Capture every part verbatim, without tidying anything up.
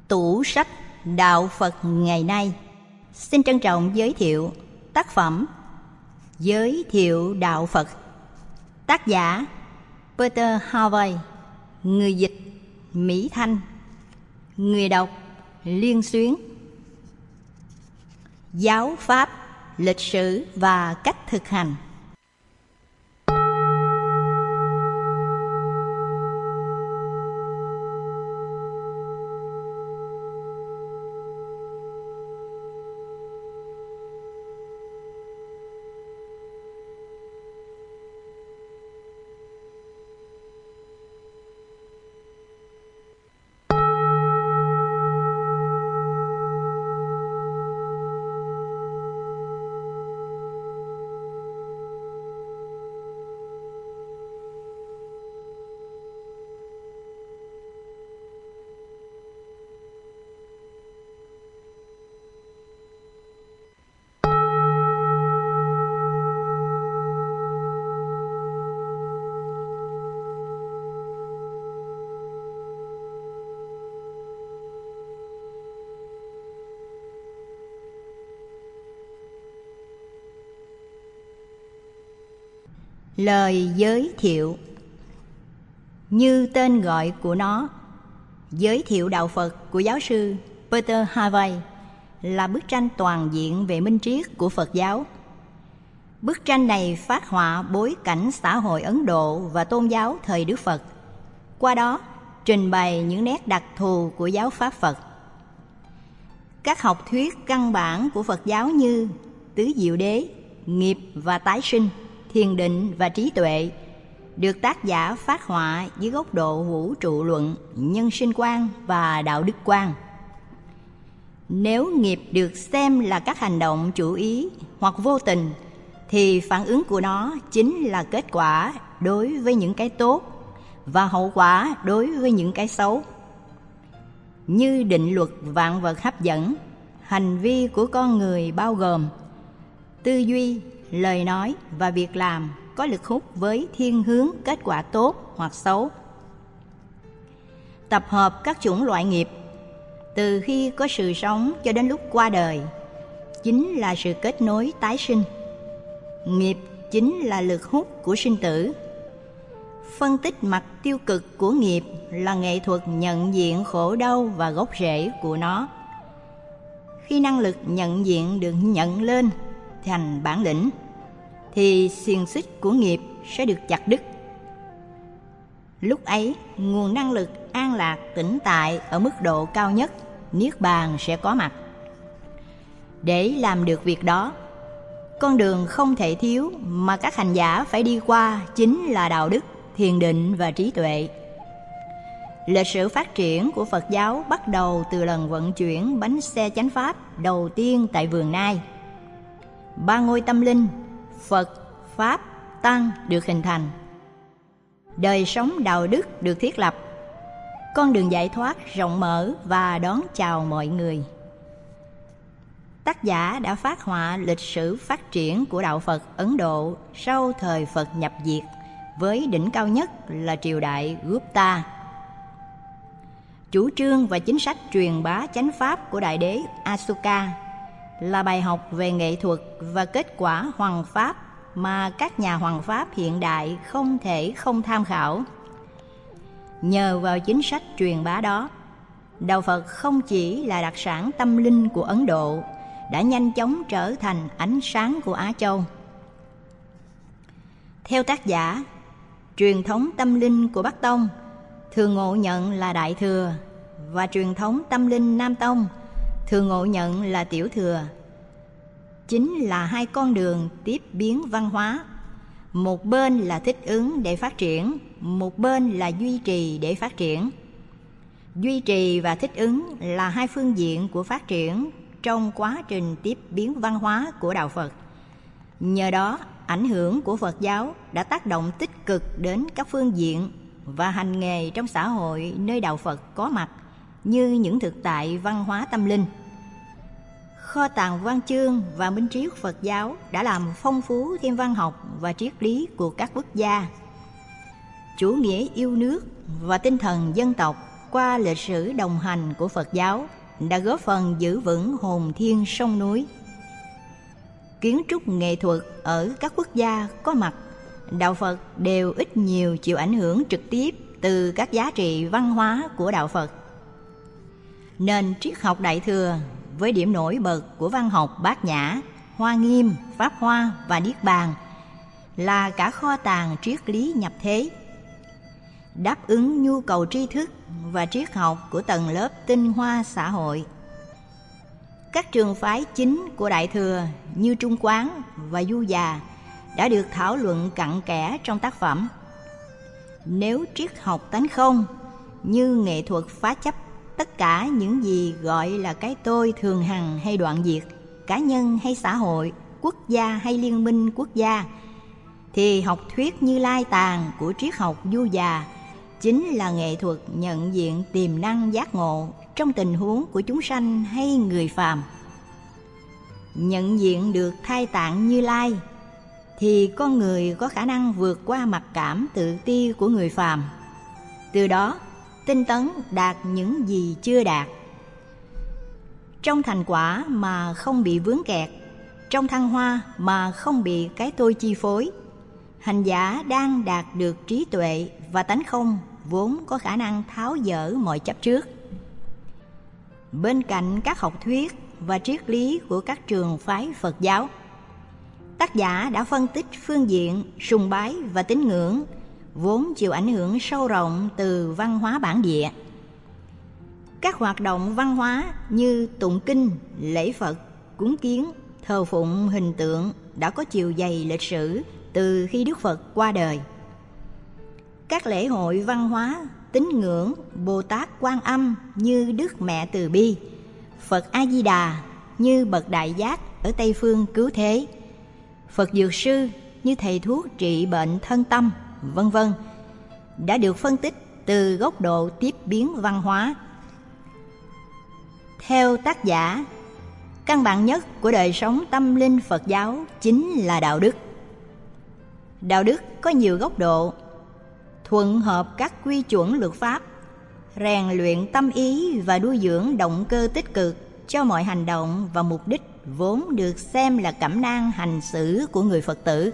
Tủ sách Đạo Phật ngày nay xin trân trọng giới thiệu tác phẩm Giới thiệu Đạo Phật, tác giả Peter Harvey, người dịch Mỹ Thanh, người đọc Liên Xuyến. Giáo pháp, lịch sử và cách thực hành. Lời giới thiệu. Như tên gọi của nó, Giới thiệu Đạo Phật của giáo sư Peter Harvey là bức tranh toàn diện về minh triết của Phật giáo. Bức tranh này phác họa bối cảnh xã hội Ấn Độ và tôn giáo thời Đức Phật, qua đó trình bày những nét đặc thù của giáo pháp Phật. Các học thuyết căn bản của Phật giáo như tứ diệu đế, nghiệp và tái sinh, thiền định và trí tuệ được tác giả phác họa dưới góc độ vũ trụ luận, nhân sinh quan và đạo đức quan. Nếu nghiệp được xem là các hành động chủ ý hoặc vô tình, thì phản ứng của nó chính là kết quả đối với những cái tốt và hậu quả đối với những cái xấu. Như định luật vạn vật hấp dẫn, hành vi của con người bao gồm tư duy, lời nói và việc làm có lực hút với thiên hướng kết quả tốt hoặc xấu. Tập hợp các chủng loại nghiệp từ khi có sự sống cho đến lúc qua đời chính là sự kết nối tái sinh. Nghiệp chính là lực hút của sinh tử. Phân tích mặt tiêu cực của nghiệp là nghệ thuật nhận diện khổ đau và gốc rễ của nó. Khi năng lực nhận diện được nhận lên thành bản lĩnh, thì xiềng xích của nghiệp sẽ được chặt đứt. Lúc ấy, nguồn năng lực an lạc tĩnh tại ở mức độ cao nhất, niết bàn sẽ có mặt. Để làm được việc đó, con đường không thể thiếu mà các hành giả phải đi qua chính là đạo đức, thiền định và trí tuệ. Lịch sử phát triển của Phật giáo bắt đầu từ lần vận chuyển bánh xe chánh pháp đầu tiên tại Vườn Nai. Ba ngôi tâm linh Phật, Pháp, Tăng được hình thành. Đời sống đạo đức được thiết lập. Con đường giải thoát rộng mở và đón chào mọi người. Tác giả đã phác họa lịch sử phát triển của đạo Phật Ấn Độ sau thời Phật nhập diệt, với đỉnh cao nhất là triều đại Gupta. Chủ trương và chính sách truyền bá chánh pháp của Đại đế Ashoka là bài học về nghệ thuật và kết quả hoằng pháp mà các nhà hoằng pháp hiện đại không thể không tham khảo. Nhờ vào chính sách truyền bá đó, đạo Phật không chỉ là đặc sản tâm linh của Ấn Độ, đã nhanh chóng trở thành ánh sáng của Á Châu. Theo tác giả, truyền thống tâm linh của Bắc Tông thường ngộ nhận là Đại Thừa, và truyền thống tâm linh Nam Tông thường ngộ nhận là Tiểu Thừa. Chính là hai con đường tiếp biến văn hóa. Một bên là thích ứng để phát triển, một bên là duy trì để phát triển. Duy trì và thích ứng là hai phương diện của phát triển trong quá trình tiếp biến văn hóa của đạo Phật. Nhờ đó, ảnh hưởng của Phật giáo đã tác động tích cực đến các phương diện và hành nghề trong xã hội nơi đạo Phật có mặt, như những thực tại văn hóa tâm linh. Kho tàng văn chương và minh triết Phật giáo đã làm phong phú thêm văn học và triết lý của các quốc gia. Chủ nghĩa yêu nước và tinh thần dân tộc qua lịch sử đồng hành của Phật giáo đã góp phần giữ vững hồn thiên sông núi. Kiến trúc nghệ thuật ở các quốc gia có mặt, đạo Phật đều ít nhiều chịu ảnh hưởng trực tiếp từ các giá trị văn hóa của đạo Phật. Nền triết học Đại Thừa với điểm nổi bật của văn học Bát Nhã, Hoa Nghiêm, Pháp Hoa và Niết Bàn là cả kho tàng triết lý nhập thế, đáp ứng nhu cầu tri thức và triết học của tầng lớp tinh hoa xã hội. Các trường phái chính của Đại Thừa như Trung Quán và Du Già đã được thảo luận cặn kẽ trong tác phẩm. Nếu triết học tánh không như nghệ thuật phá chấp tất cả những gì gọi là cái tôi thường hằng hay đoạn diệt, cá nhân hay xã hội, quốc gia hay liên minh quốc gia, thì học thuyết Như Lai Tàng của triết học Du Già chính là nghệ thuật nhận diện tiềm năng giác ngộ trong tình huống của chúng sanh hay người phàm. Nhận diện được thai tạng Như Lai thì con người có khả năng vượt qua mặc cảm tự ti của người phàm, từ đó tinh tấn đạt những gì chưa đạt. Trong thành quả mà không bị vướng kẹt, trong thăng hoa mà không bị cái tôi chi phối, hành giả đang đạt được trí tuệ và tánh không vốn có khả năng tháo dỡ mọi chấp trước. Bên cạnh các học thuyết và triết lý của các trường phái Phật giáo, tác giả đã phân tích phương diện sùng bái và tín ngưỡng vốn chịu ảnh hưởng sâu rộng từ văn hóa bản địa. Các hoạt động văn hóa như tụng kinh, lễ Phật, cúng kiến, thờ phụng hình tượng đã có chiều dày lịch sử từ khi Đức Phật qua đời. Các lễ hội văn hóa, tín ngưỡng Bồ Tát Quan Âm như Đức Mẹ Từ Bi, Phật A Di Đà như bậc đại giác ở Tây phương cứu thế, Phật Dược Sư như thầy thuốc trị bệnh thân tâm, vân vân, đã được phân tích từ góc độ tiếp biến văn hóa. Theo tác giả, căn bản nhất của đời sống tâm linh Phật giáo chính là đạo đức. Đạo đức có nhiều góc độ, thuận hợp các quy chuẩn luật pháp, rèn luyện tâm ý và nuôi dưỡng động cơ tích cực cho mọi hành động và mục đích vốn được xem là cẩm nang hành xử của người Phật tử.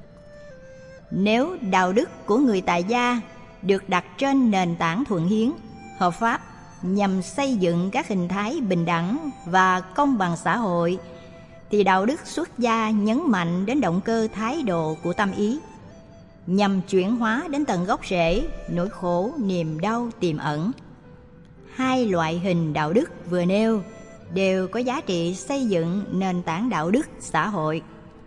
Nếu đạo đức của người tại gia được đặt trên nền tảng thuận hiến, hợp pháp nhằm xây dựng các hình thái bình đẳng và công bằng xã hội, thì đạo đức xuất gia nhấn mạnh đến động cơ thái độ của tâm ý, nhằm chuyển hóa đến tận gốc rễ nỗi khổ niềm đau tiềm ẩn. Hai loại hình đạo đức vừa nêu đều có giá trị xây dựng nền tảng đạo đức xã hội.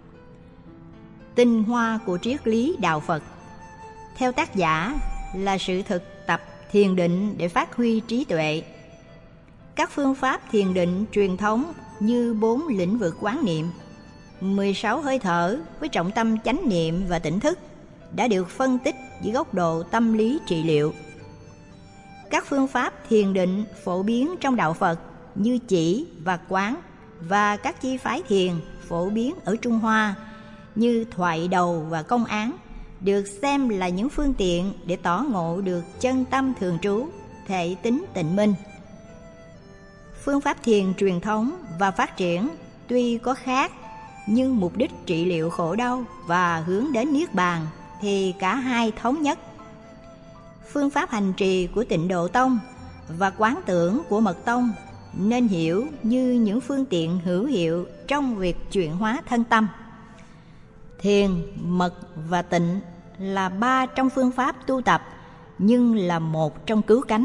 Tinh hoa của triết lý đạo Phật, theo tác giả, là sự thực tập thiền định để phát huy trí tuệ. Các phương pháp thiền định truyền thống như bốn lĩnh vực quán niệm, mười sáu hơi thở với trọng tâm chánh niệm và tỉnh thức đã được phân tích dưới góc độ tâm lý trị liệu. Các phương pháp thiền định phổ biến trong đạo Phật như chỉ và quán và các chi phái thiền phổ biến ở Trung Hoa như thoại đầu và công án được xem là những phương tiện để tỏ ngộ được chân tâm thường trú, thể tính tịnh minh. Phương pháp thiền truyền thống và phát triển tuy có khác, nhưng mục đích trị liệu khổ đau và hướng đến Niết Bàn thì cả hai thống nhất. Phương pháp hành trì của Tịnh Độ Tông và quán tưởng của Mật Tông nên hiểu như những phương tiện hữu hiệu trong việc chuyển hóa thân tâm. Thiền, mật và tịnh là ba trong phương pháp tu tập, nhưng là một trong cứu cánh.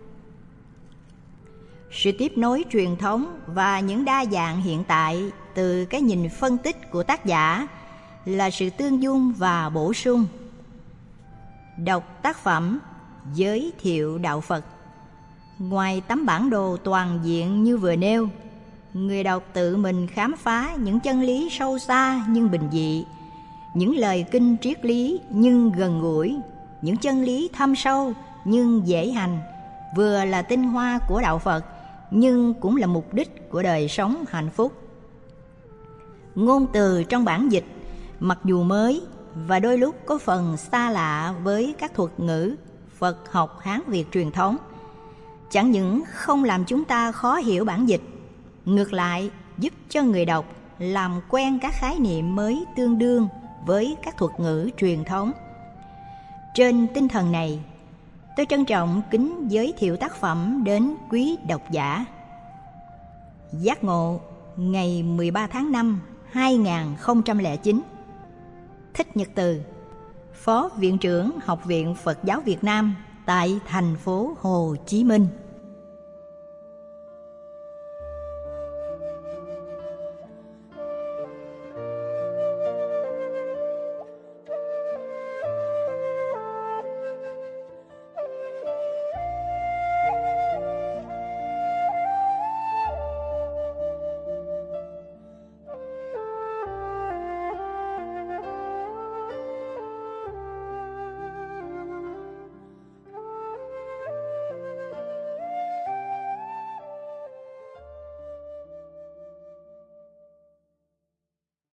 Sự tiếp nối truyền thống và những đa dạng hiện tại từ cái nhìn phân tích của tác giả là sự tương dung và bổ sung. Đọc tác phẩm Giới thiệu đạo Phật, ngoài tấm bản đồ toàn diện như vừa nêu, người đọc tự mình khám phá những chân lý sâu xa nhưng bình dị, những lời kinh triết lý nhưng gần gũi, những chân lý thâm sâu nhưng dễ hành, vừa là tinh hoa của đạo Phật nhưng cũng là mục đích của đời sống hạnh phúc. Ngôn từ trong bản dịch mặc dù mới và đôi lúc có phần xa lạ với các thuật ngữ Phật học Hán Việt truyền thống, chẳng những không làm chúng ta khó hiểu bản dịch, ngược lại giúp cho người đọc làm quen các khái niệm mới tương đương với các thuật ngữ truyền thống. Trên tinh thần này, tôi trân trọng kính giới thiệu tác phẩm đến quý độc giả. Giác ngộ, ngày mười ba tháng năm hai nghìn không trăm lẻ chín. Thích Nhật Từ, Phó Viện trưởng Học viện Phật giáo Việt Nam tại thành phố Hồ Chí Minh.